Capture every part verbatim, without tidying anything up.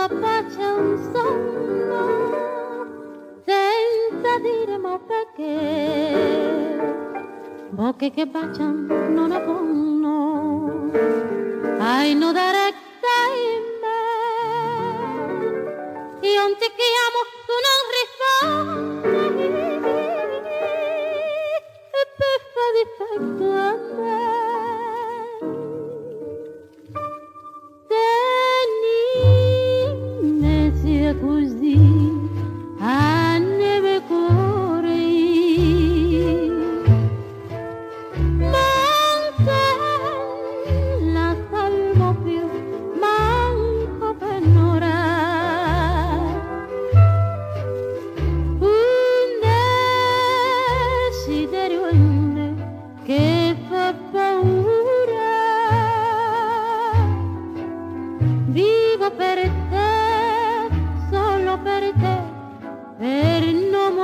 pace un sonno senza dire ma perché bocche che baciano non avonno hai no da retta in me io non ti chiamo tu non rispondi e per fa difetto a me così a neve cuore manca la salvo più manco per un'ora un desiderio in me che fa paura vivo per te per te, per non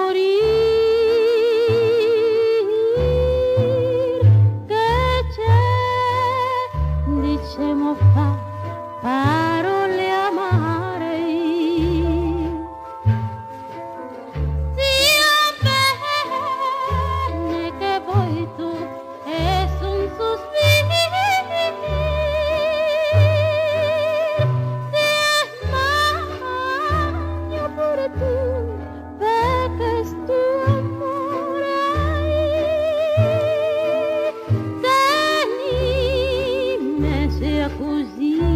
morire, che c'è, diciamo fa, parole amare. Sia bene che vuoi tu, e un sospiro, perché sto amore se mi sia così